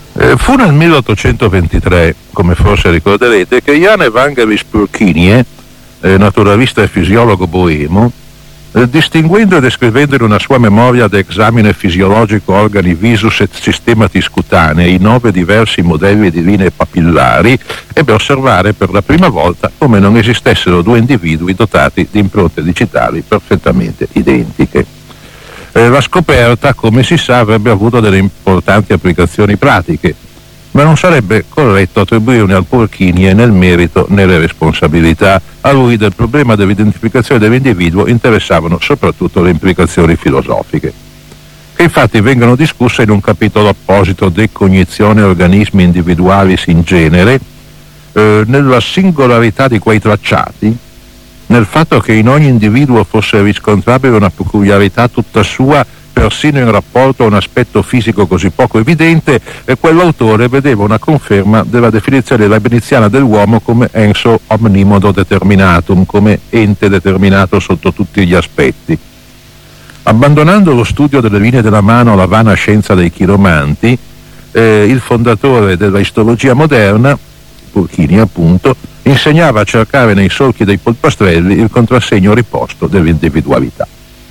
Fu nel 1823, come forse ricorderete, che Jan Evangelist Purkinje, naturalista e fisiologo boemo, distinguendo e descrivendo in una sua memoria de examine fisiologico organi visus et systematis cutanei 9 diversi modelli di linee papillari, ebbe a osservare per la prima volta come non esistessero due individui dotati di impronte digitali perfettamente identiche. La scoperta, come si sa, avrebbe avuto delle importanti applicazioni pratiche, ma non sarebbe corretto attribuirne al Purkinje né il merito né le responsabilità. A lui del problema dell'identificazione dell'individuo interessavano soprattutto le implicazioni filosofiche, che infatti vengono discusse in un capitolo apposito de cognizione organismi individualis in genere, nella singolarità di quei tracciati, nel fatto che in ogni individuo fosse riscontrabile una peculiarità tutta sua, persino in rapporto a un aspetto fisico così poco evidente, e quell'autore vedeva una conferma della definizione leibniziana dell'uomo come enso omnimodo determinatum, come ente determinato sotto tutti gli aspetti. Abbandonando lo studio delle linee della mano alla vana scienza dei chiromanti, il fondatore della istologia moderna, Purkinje appunto, insegnava a cercare nei solchi dei polpastrelli il contrassegno riposto dell'individualità.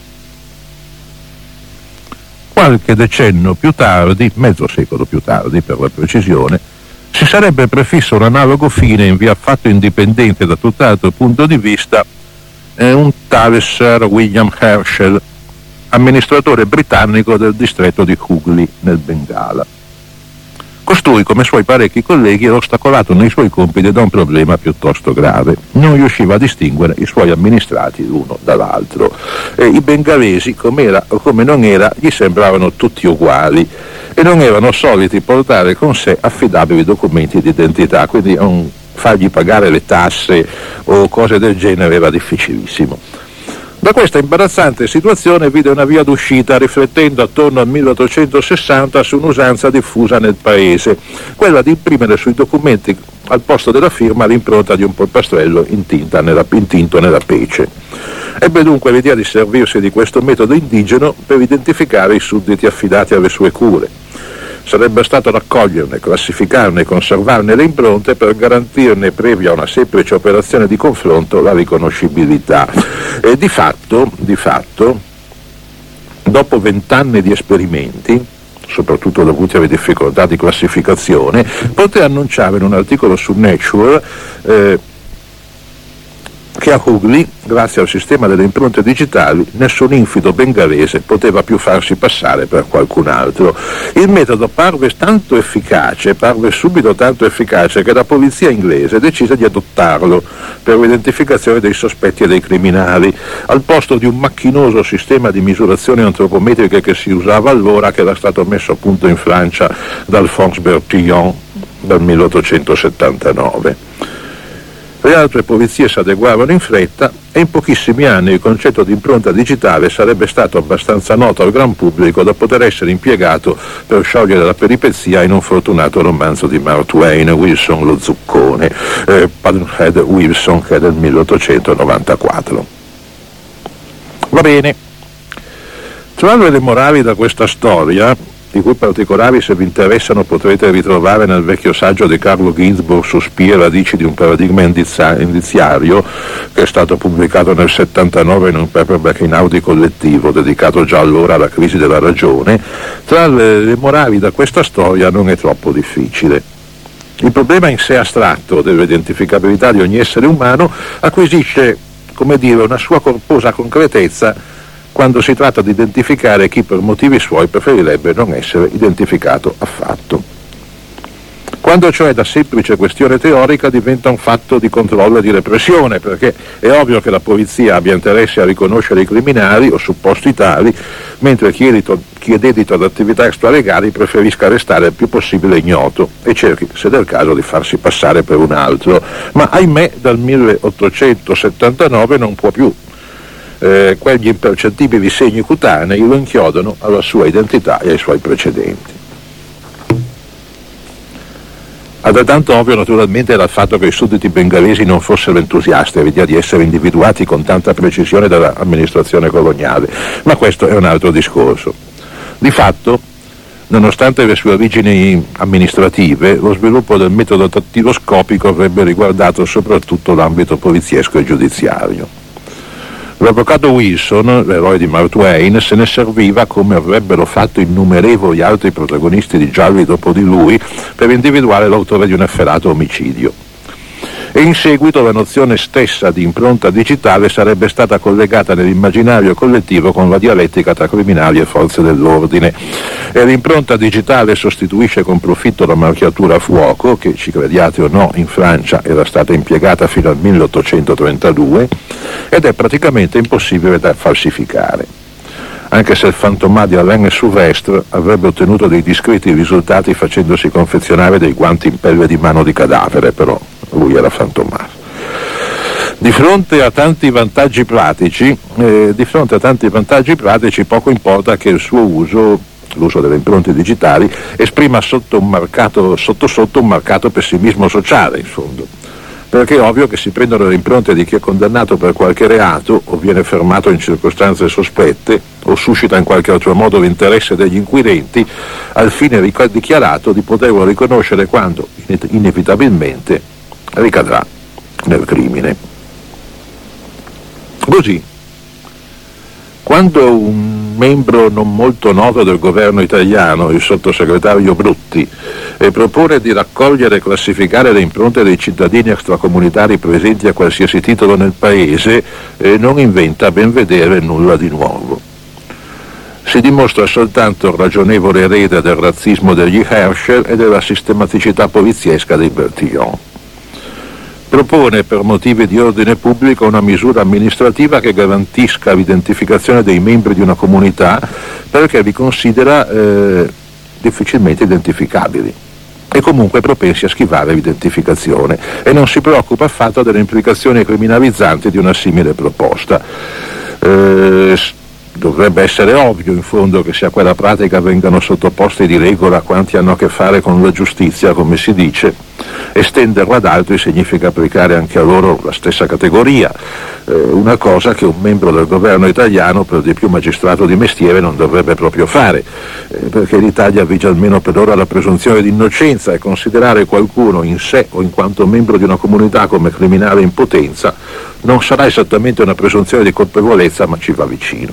Qualche decennio più tardi, mezzo secolo più tardi per la precisione, si sarebbe prefisso un analogo fine in via affatto indipendente da tutt'altro punto di vista un tale Sir William Herschel, amministratore britannico del distretto di Hooghly nel Bengala. Costui, come suoi parecchi colleghi, era ostacolato nei suoi compiti da un problema piuttosto grave. Non riusciva a distinguere i suoi amministrati l'uno dall'altro. I bengalesi, come era o come non era, gli sembravano tutti uguali e non erano soliti portare con sé affidabili documenti di identità, quindi fargli pagare le tasse o cose del genere era difficilissimo. Da questa imbarazzante situazione vide una via d'uscita riflettendo attorno al 1860 su un'usanza diffusa nel paese, quella di imprimere sui documenti al posto della firma l'impronta di un polpastrello intinto nella pece. Ebbe dunque l'idea di servirsi di questo metodo indigeno per identificare i sudditi affidati alle sue cure. Sarebbe stato raccoglierne, classificarne e conservarne le impronte per garantirne, previa una semplice operazione di confronto, la riconoscibilità. E di fatto, dopo 20 anni di esperimenti, soprattutto dovuti alle difficoltà di classificazione, poté annunciare in un articolo su Nature che a Hooghly, grazie al sistema delle impronte digitali, nessun infido bengalese poteva più farsi passare per qualcun altro. Il metodo parve subito tanto efficace che la polizia inglese decise di adottarlo per l'identificazione dei sospetti e dei criminali, al posto di un macchinoso sistema di misurazioni antropometriche che si usava allora, che era stato messo a punto in Francia da Alphonse Bertillon dal 1879. Le altre polizie si adeguavano in fretta e in pochissimi anni il concetto di impronta digitale sarebbe stato abbastanza noto al gran pubblico da poter essere impiegato per sciogliere la peripezia in un fortunato romanzo di Mark Twain, Wilson lo zuccone, Pudd'nhead Wilson, che è del 1894. Va bene. Trarre le morali da questa storia, i cui particolari, se vi interessano, potrete ritrovare nel vecchio saggio di Carlo Ginzburg su spie e radici di un paradigma indiziario, che è stato pubblicato nel 79 in un paperback in Audi collettivo dedicato già allora alla crisi della ragione. Trarre le morali da questa storia non è troppo difficile. Il problema in sé astratto dell'identificabilità di ogni essere umano acquisisce, come dire, una sua corposa concretezza quando si tratta di identificare chi per motivi suoi preferirebbe non essere identificato affatto. Quando cioè da semplice questione teorica diventa un fatto di controllo e di repressione, perché è ovvio che la polizia abbia interesse a riconoscere i criminali o supposti tali, mentre chi è dedito ad attività extralegali preferisca restare il più possibile ignoto e cerchi, se del caso, di farsi passare per un altro. Ma ahimè dal 1879 non può più. Quegli impercettibili segni cutanei lo inchiodano alla sua identità e ai suoi precedenti. Altrettanto ovvio naturalmente era il fatto che i sudditi bengalesi non fossero entusiasti all'idea di essere individuati con tanta precisione dall'amministrazione coloniale, ma questo è un altro discorso. Di fatto Nonostante le sue origini amministrative, lo sviluppo del metodo tattiloscopico avrebbe riguardato soprattutto l'ambito poliziesco e giudiziario. L'avvocato Wilson, l'eroe di Mark Twain, se ne serviva, come avrebbero fatto innumerevoli altri protagonisti di gialli dopo di lui, per individuare l'autore di un efferato omicidio. E in seguito la nozione stessa di impronta digitale sarebbe stata collegata nell'immaginario collettivo con la dialettica tra criminali e forze dell'ordine. E l'impronta digitale sostituisce con profitto la marchiatura a fuoco, che, ci crediate o no, in Francia era stata impiegata fino al 1832, ed è praticamente impossibile da falsificare. Anche se il fantomà di Alain Souvestre avrebbe ottenuto dei discreti risultati facendosi confezionare dei guanti in pelle di mano di cadavere, però lui era fantomà. Di fronte a tanti vantaggi pratici, poco importa che il suo uso, l'uso delle impronte digitali, esprima sotto un marcato pessimismo sociale, in fondo. Perché è ovvio che si prendono le impronte di chi è condannato per qualche reato o viene fermato in circostanze sospette o suscita in qualche altro modo l'interesse degli inquirenti al fine dichiarato di poterlo riconoscere quando inevitabilmente ricadrà nel crimine. Così, quando un membro non molto noto del governo italiano, il sottosegretario Brutti, propone di raccogliere e classificare le impronte dei cittadini extracomunitari presenti a qualsiasi titolo nel paese, non inventa a ben vedere nulla di nuovo. Si dimostra soltanto ragionevole erede del razzismo degli Herschel e della sistematicità poliziesca dei Bertillon. Propone per motivi di ordine pubblico una misura amministrativa che garantisca l'identificazione dei membri di una comunità perché li considera difficilmente identificabili e comunque propensi a schivare l'identificazione, e non si preoccupa affatto delle implicazioni criminalizzanti di una simile proposta. Dovrebbe essere ovvio in fondo che se a quella pratica vengano sottoposti di regola quanti hanno a che fare con la giustizia, come si dice. Estenderla ad altri significa applicare anche a loro la stessa categoria, una cosa che un membro del governo italiano, per di più magistrato di mestiere, non dovrebbe proprio fare, perché l'Italia vige almeno per ora la presunzione di innocenza, e considerare qualcuno in sé o in quanto membro di una comunità come criminale in potenza non sarà esattamente una presunzione di colpevolezza, ma ci va vicino.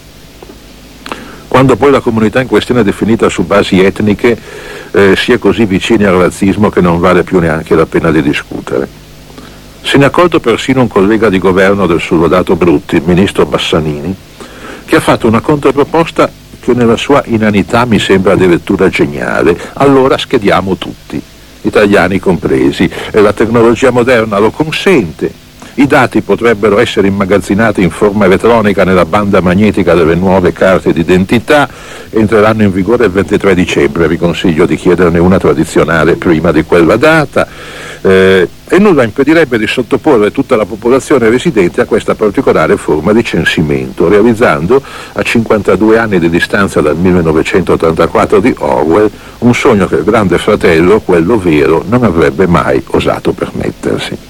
Quando poi la comunità in questione è definita su basi etniche, si è così vicini al razzismo che non vale più neanche la pena di discutere. Se ne è accorto persino un collega di governo del surrogato Brutti, il ministro Bassanini, che ha fatto una controproposta che nella sua inanità mi sembra addirittura geniale. Allora schediamo tutti, italiani compresi, e la tecnologia moderna lo consente. I dati potrebbero essere immagazzinati in forma elettronica nella banda magnetica delle nuove carte d'identità, entreranno in vigore il 23 dicembre, vi consiglio di chiederne una tradizionale prima di quella data, e nulla impedirebbe di sottoporre tutta la popolazione residente a questa particolare forma di censimento, realizzando a 52 anni di distanza dal 1984 di Orwell un sogno che il Grande Fratello, quello vero, non avrebbe mai osato permettersi.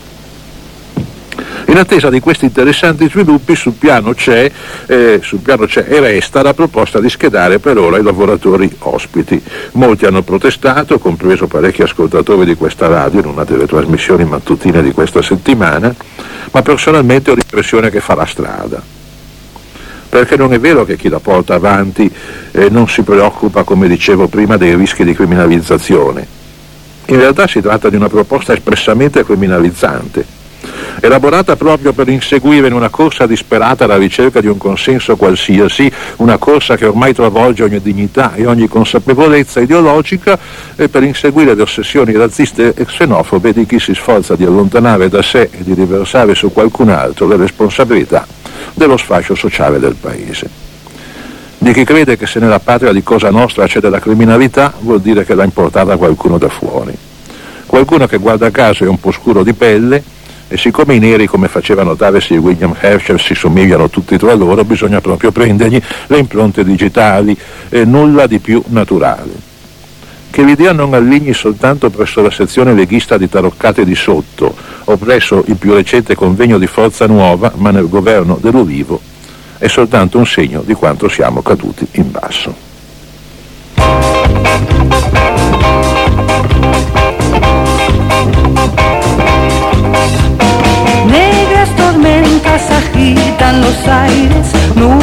In attesa di questi interessanti sviluppi, sul piano c'è e resta la proposta di schedare per ora i lavoratori ospiti. Molti hanno protestato, compreso parecchi ascoltatori di questa radio in una delle trasmissioni mattutine di questa settimana, ma personalmente ho l'impressione che farà strada. Perché non è vero che chi la porta avanti non si preoccupa, come dicevo prima, dei rischi di criminalizzazione. In realtà si tratta di una proposta espressamente criminalizzante, elaborata proprio per inseguire in una corsa disperata alla ricerca di un consenso qualsiasi, una corsa che ormai travolge ogni dignità e ogni consapevolezza ideologica, e per inseguire le ossessioni razziste e xenofobe di chi si sforza di allontanare da sé e di riversare su qualcun altro le responsabilità dello sfascio sociale del paese. Di chi crede che se nella patria di Cosa Nostra c'è della criminalità, vuol dire che l'ha importata qualcuno da fuori. Qualcuno che guarda caso è un po' scuro di pelle, e siccome i neri, come faceva notare Sir William Herschel, si somigliano tutti tra loro, bisogna proprio prendergli le impronte digitali, nulla di più naturale. Che l'idea non alligni soltanto presso la sezione leghista di Taroccate di Sotto o presso il più recente convegno di Forza Nuova, ma nel governo dell'Ulivo, è soltanto un segno di quanto siamo caduti in basso. Negras tormentas agitan los aires, nubes